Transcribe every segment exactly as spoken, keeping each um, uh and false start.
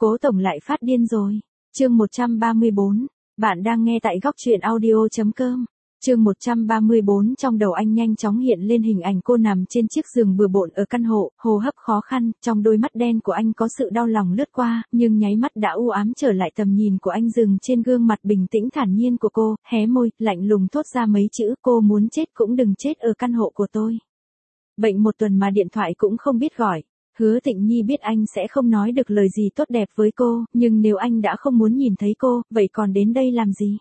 Cố tổng lại phát điên rồi. Chương một trăm ba mươi bốn. Bạn đang nghe tại góc truyện audio chấm com. Chương một trăm ba mươi bốn. Trong đầu anh nhanh chóng hiện lên hình ảnh cô nằm trên chiếc giường bừa bộn ở căn hộ, hô hấp khó khăn, trong đôi mắt đen của anh có sự đau lòng lướt qua, nhưng nháy mắt đã u ám trở lại. Tầm nhìn của anh dừng trên gương mặt bình tĩnh thản nhiên của cô, hé môi, lạnh lùng thốt ra mấy chữ: cô muốn chết cũng đừng chết ở căn hộ của tôi. Bệnh một tuần mà điện thoại cũng không biết gọi. Hứa Tịnh Nhi biết anh sẽ không nói được lời gì tốt đẹp với cô, nhưng nếu anh đã không muốn nhìn thấy cô, vậy còn đến đây làm gì?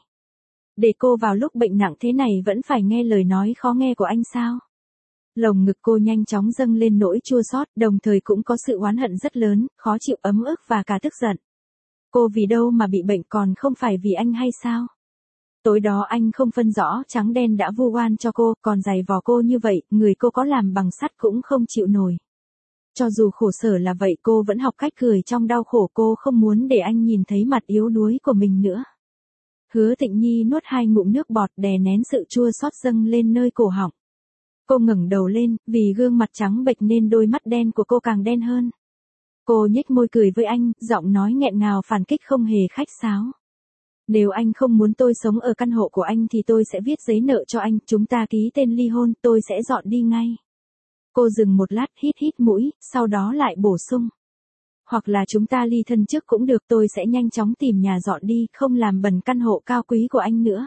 Để cô vào lúc bệnh nặng thế này vẫn phải nghe lời nói khó nghe của anh sao? Lồng ngực cô nhanh chóng dâng lên nỗi chua xót, đồng thời cũng có sự oán hận rất lớn, khó chịu, ấm ức và cả tức giận. Cô vì đâu mà bị bệnh, còn không phải vì anh hay sao? Tối đó anh không phân rõ trắng đen đã vu oan cho cô, còn giày vò cô như vậy, người cô có làm bằng sắt cũng không chịu nổi. Cho dù khổ sở là vậy, cô vẫn học cách cười trong đau khổ. Cô không muốn để anh nhìn thấy mặt yếu đuối của mình nữa. Hứa Tịnh Nhi nuốt hai ngụm nước bọt, đè nén sự chua xót dâng lên nơi cổ họng. Cô ngẩng đầu lên, vì gương mặt trắng bệch nên đôi mắt đen của cô càng đen hơn. Cô nhếch môi cười với anh, giọng nói nghẹn ngào phản kích không hề khách sáo. Nếu anh không muốn tôi sống ở căn hộ của anh thì tôi sẽ viết giấy nợ cho anh, chúng ta ký tên ly hôn, tôi sẽ dọn đi ngay. Cô dừng một lát, hít hít mũi, sau đó lại bổ sung. Hoặc là chúng ta ly thân trước cũng được, tôi sẽ nhanh chóng tìm nhà dọn đi, không làm bẩn căn hộ cao quý của anh nữa.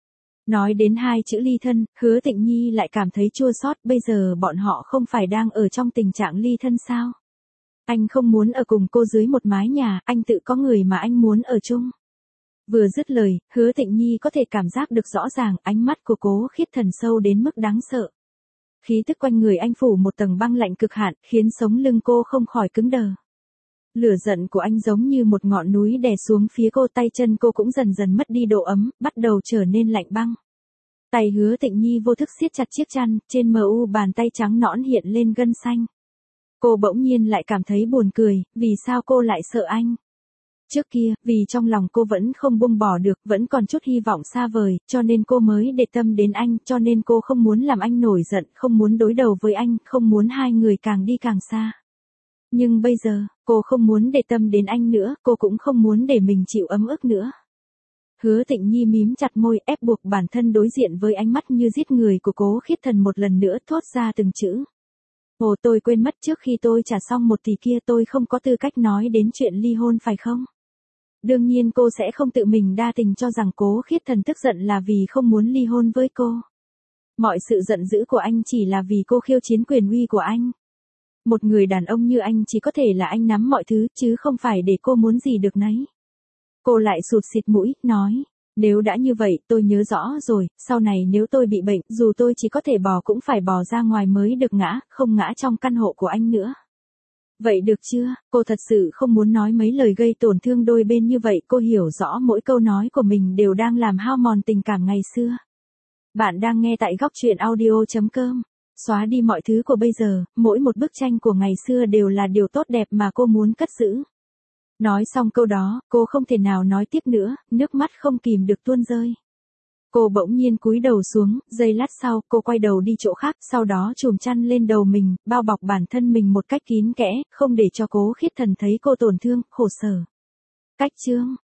Nói đến hai chữ ly thân, Hứa Tịnh Nhi lại cảm thấy chua xót. Bây giờ bọn họ không phải đang ở trong tình trạng ly thân sao? Anh không muốn ở cùng cô dưới một mái nhà, anh tự có người mà anh muốn ở chung. Vừa dứt lời, Hứa Tịnh Nhi có thể cảm giác được rõ ràng ánh mắt của Cố Khiết Thần sâu đến mức đáng sợ. Khí tức quanh người anh phủ một tầng băng lạnh cực hạn, khiến sống lưng cô không khỏi cứng đờ. Lửa giận của anh giống như một ngọn núi đè xuống phía cô, tay chân cô cũng dần dần mất đi độ ấm, bắt đầu trở nên lạnh băng. Tay Hứa Tịnh Nhi vô thức siết chặt chiếc chăn, trên mờ u bàn tay trắng nõn hiện lên gân xanh. Cô bỗng nhiên lại cảm thấy buồn cười, vì sao cô lại sợ anh? Trước kia, vì trong lòng cô vẫn không buông bỏ được, vẫn còn chút hy vọng xa vời, cho nên cô mới để tâm đến anh, cho nên cô không muốn làm anh nổi giận, không muốn đối đầu với anh, không muốn hai người càng đi càng xa. Nhưng bây giờ, cô không muốn để tâm đến anh nữa, cô cũng không muốn để mình chịu ấm ức nữa. Hứa Tịnh Nhi mím chặt môi, ép buộc bản thân đối diện với ánh mắt như giết người của Cố Khiết Thần, một lần nữa thốt ra từng chữ. Ồ, tôi quên mất, trước khi tôi trả xong một tỷ kia tôi không có tư cách nói đến chuyện ly hôn phải không? Đương nhiên cô sẽ không tự mình đa tình cho rằng Cố Khiết Thần tức giận là vì không muốn ly hôn với cô. Mọi sự giận dữ của anh chỉ là vì cô khiêu chiến quyền uy của anh. Một người đàn ông như anh chỉ có thể là anh nắm mọi thứ, chứ không phải để cô muốn gì được nấy. Cô lại sụt xịt mũi, nói, nếu đã như vậy, tôi nhớ rõ rồi, sau này nếu tôi bị bệnh, dù tôi chỉ có thể bò cũng phải bò ra ngoài mới được ngã, không ngã trong căn hộ của anh nữa. Vậy được chưa? Cô thật sự không muốn nói mấy lời gây tổn thương đôi bên như vậy, cô hiểu rõ mỗi câu nói của mình đều đang làm hao mòn tình cảm ngày xưa. Bạn đang nghe tại góc truyện audio chấm com. Xóa đi mọi thứ của bây giờ, mỗi một bức tranh của ngày xưa đều là điều tốt đẹp mà cô muốn cất giữ. Nói xong câu đó, cô không thể nào nói tiếp nữa, nước mắt không kìm được tuôn rơi. Cô bỗng nhiên cúi đầu xuống, giây lát sau, cô quay đầu đi chỗ khác, sau đó chùm chăn lên đầu mình, bao bọc bản thân mình một cách kín kẽ, không để cho Cố Khiết Thần thấy cô tổn thương, khổ sở. Cách chương